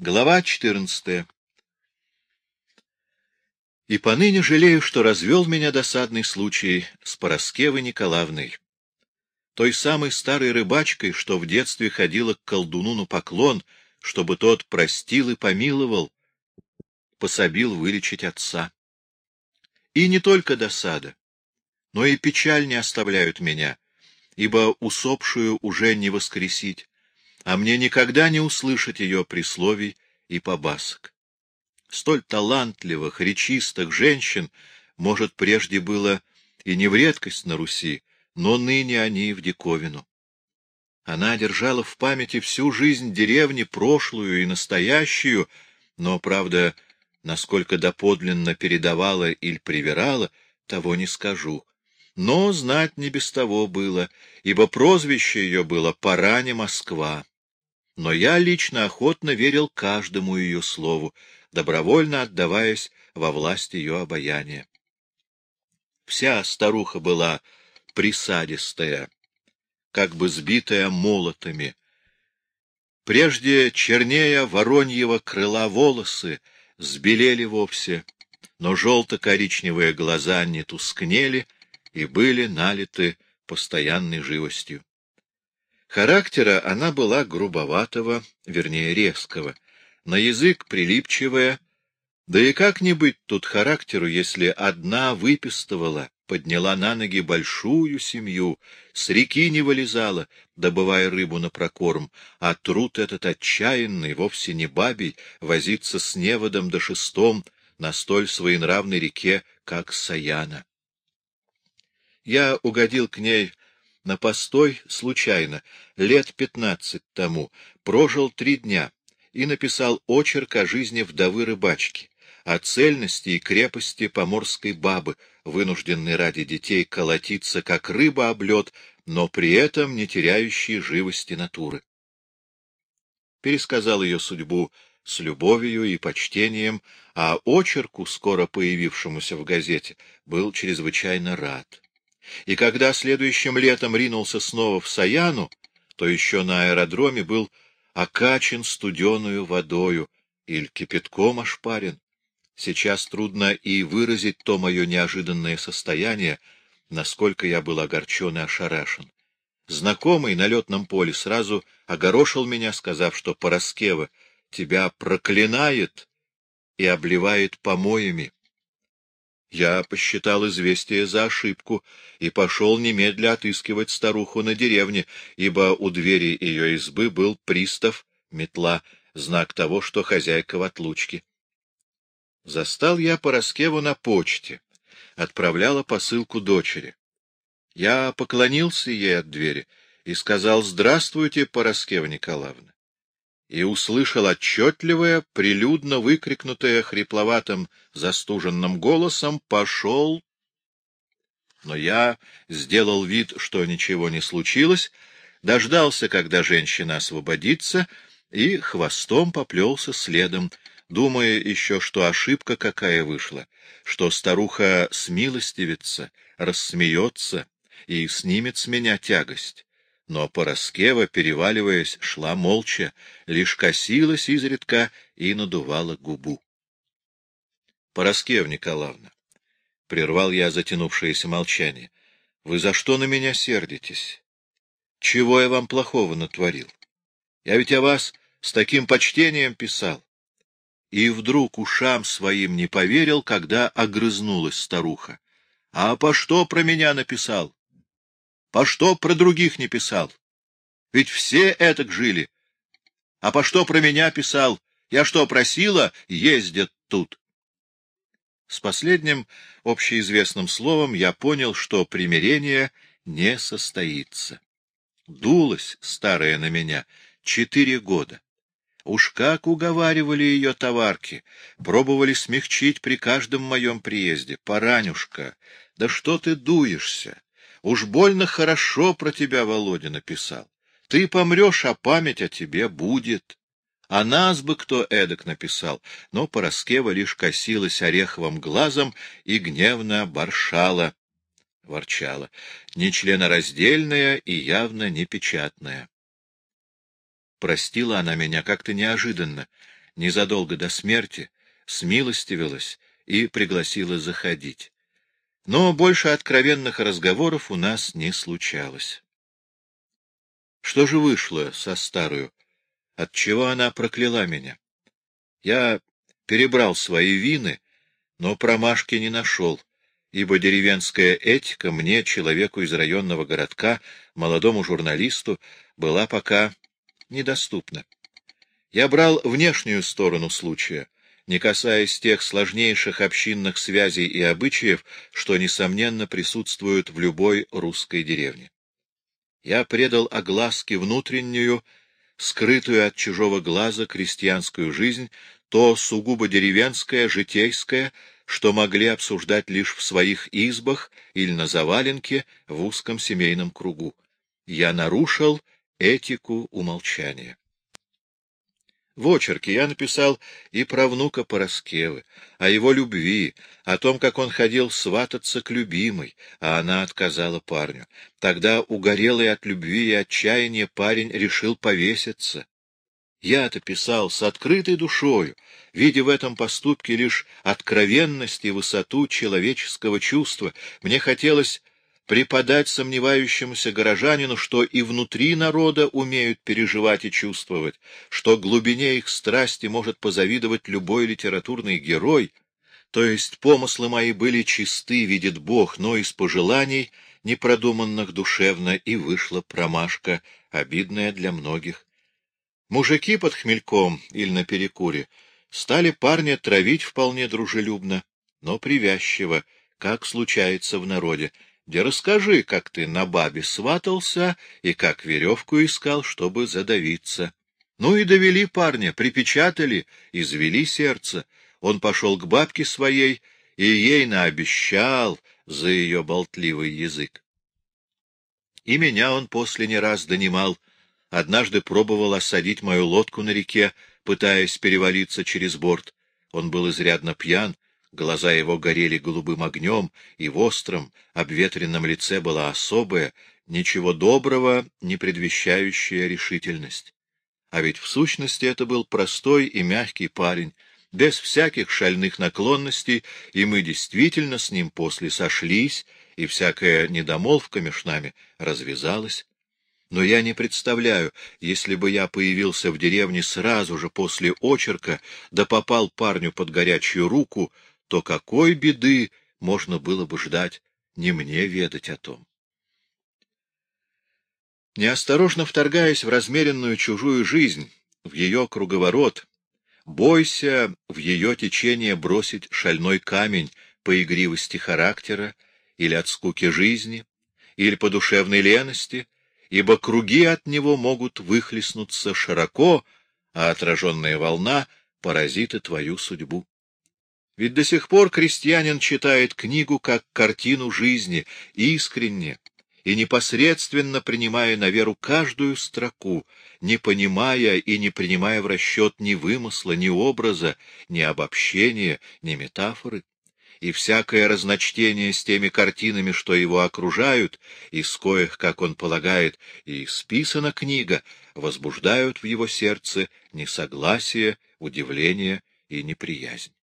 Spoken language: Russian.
Глава 14. И поныне жалею, что развел меня досадный случай с Параскевой Николаевной, той самой старой рыбачкой, что в детстве ходила к колдуну на поклон, чтобы тот простил и помиловал, пособил вылечить отца. И не только досада, но и печаль не оставляют меня, ибо усопшую уже не воскресить, а мне никогда не услышать ее присловий и побасок. Столь талантливых, речистых женщин, может, прежде было и не в редкость на Руси, но ныне они в диковину. Она держала в памяти всю жизнь деревни, прошлую и настоящую, но, правда, насколько доподлинно передавала или привирала, того не скажу. Но знать не без того было, ибо прозвище ее было «Параня Москва». Но я лично охотно верил каждому ее слову, добровольно отдаваясь во власть ее обаяния. Вся старуха была присадистая, как бы сбитая молотами. Прежде чернея вороньего крыла волосы сбелели вовсе, но желто-коричневые глаза не тускнели и были налиты постоянной живостью. Характера она была грубоватого, вернее резкого, на язык прилипчивая, да и как не быть тут характеру, если одна выпистывала, подняла на ноги большую семью, с реки не вылезала, добывая рыбу на прокорм, а труд этот отчаянный, вовсе не бабий, возиться с неводом да шестом на столь своенравной реке, как Саяна. Я угодил к ней на постой случайно, лет 15 тому, прожил 3 дня и написал очерк о жизни вдовы рыбачки, о цельности и крепости поморской бабы, вынужденной ради детей колотиться, как рыба об лед, но при этом не теряющей живости натуры. Пересказал ее судьбу с любовью и почтением, а очерку, скоро появившемуся в газете, был чрезвычайно рад. И когда следующим летом ринулся снова в Саяну, то еще на аэродроме был окачен студеную водою или кипятком ошпарен. Сейчас трудно и выразить то мое неожиданное состояние, насколько я был огорчен и ошарашен. Знакомый на летном поле сразу огорошил меня, сказав, что Параскева тебя проклинает и обливает помоями. Я посчитал известие за ошибку и пошел немедля отыскивать старуху на деревне, ибо у двери ее избы был пристав, метла, знак того, что хозяйка в отлучке. Застал я Параскеву на почте, отправляла посылку дочери. Я поклонился ей от двери и сказал: «Здравствуйте, Параскева Николаевна», и услышал отчетливое, прилюдно выкрикнутое хрипловатым, застуженным голосом: «Пошел!». Но я сделал вид, что ничего не случилось, дождался, когда женщина освободится, и хвостом поплелся следом, думая еще, что ошибка какая вышла, что старуха смилостивится, рассмеется и снимет с меня тягость. Но Параскева, переваливаясь, шла молча, лишь косилась изредка и надувала губу. — Параскева Николаевна, — прервал я затянувшееся молчание, — вы за что на меня сердитесь? Чего я вам плохого натворил? Я ведь о вас с таким почтением писал. И вдруг ушам своим не поверил, когда огрызнулась старуха. — А по что про меня написал? По что про других не писал? Ведь все этак жили. А по что про меня писал? Я что, просила? Ездят тут. С последним общеизвестным словом я понял, что примирение не состоится. Дулась старая на меня 4 года. Уж как уговаривали ее товарки, пробовали смягчить при каждом моем приезде. Паранюшка, да что ты дуешься? Уж больно хорошо про тебя Володя написал. Ты помрешь, а память о тебе будет. А нас бы кто эдак написал. Но Параскева лишь косилась ореховым глазом и гневно ворчала, нечленораздельная и явно непечатная. Простила она меня как-то неожиданно, незадолго до смерти, смилостивилась и пригласила заходить. Но больше откровенных разговоров у нас не случалось. Что же вышло со старою? Отчего она прокляла меня? Я перебрал свои вины, но промашки не нашел, ибо деревенская этика мне, человеку из районного городка, молодому журналисту, была пока недоступна. Я брал внешнюю сторону случая, не касаясь тех сложнейших общинных связей и обычаев, что, несомненно, присутствуют в любой русской деревне. Я предал огласке внутреннюю, скрытую от чужого глаза крестьянскую жизнь, то сугубо деревенское, житейское, что могли обсуждать лишь в своих избах или на заваленке в узком семейном кругу. Я нарушил этику умолчания. В очерке я написал и про внука Пороскевы, о его любви, о том, как он ходил свататься к любимой, а она отказала парню. Тогда, угорелый от любви и отчаяния, парень решил повеситься. Я-то писал с открытой душою, видя в этом поступке лишь откровенность и высоту человеческого чувства. Мне хотелось преподать сомневающемуся горожанину, что и внутри народа умеют переживать и чувствовать, что глубине их страсти может позавидовать любой литературный герой, то есть помыслы мои были чисты, видит Бог, но из пожеланий, непродуманных душевно, и вышла промашка, обидная для многих. Мужики под хмельком или на перекуре стали парня травить вполне дружелюбно, но привязчиво, как случается в народе. Да расскажи, как ты на бабе сватался и как веревку искал, чтобы задавиться. Ну и довели парня, припечатали, извели сердце. Он пошел к бабке своей и ей наобещал за ее болтливый язык. И меня он после не раз донимал. Однажды пробовал осадить мою лодку на реке, пытаясь перевалиться через борт. Он был изрядно пьян, глаза его горели голубым огнем, и в остром, обветренном лице была особая, ничего доброго не предвещающая решительность. А ведь в сущности это был простой и мягкий парень, без всяких шальных наклонностей, и мы действительно с ним после сошлись, и всякая недомолвка меж нами развязалась. Но я не представляю, если бы я появился в деревне сразу же после очерка, да попал парню под горячую руку, то какой беды можно было бы ждать, не мне ведать о том. Неосторожно вторгаясь в размеренную чужую жизнь, в ее круговорот, бойся в ее течение бросить шальной камень по игривости характера или от скуки жизни, или по душевной лености, ибо круги от него могут выхлестнуться широко, а отраженная волна поразит и твою судьбу. Ведь до сих пор крестьянин читает книгу как картину жизни, искренне и непосредственно принимая на веру каждую строку, не понимая и не принимая в расчет ни вымысла, ни образа, ни обобщения, ни метафоры. И всякое разночтение с теми картинами, что его окружают, из коих, как он полагает, и списана книга, возбуждают в его сердце несогласие, удивление и неприязнь.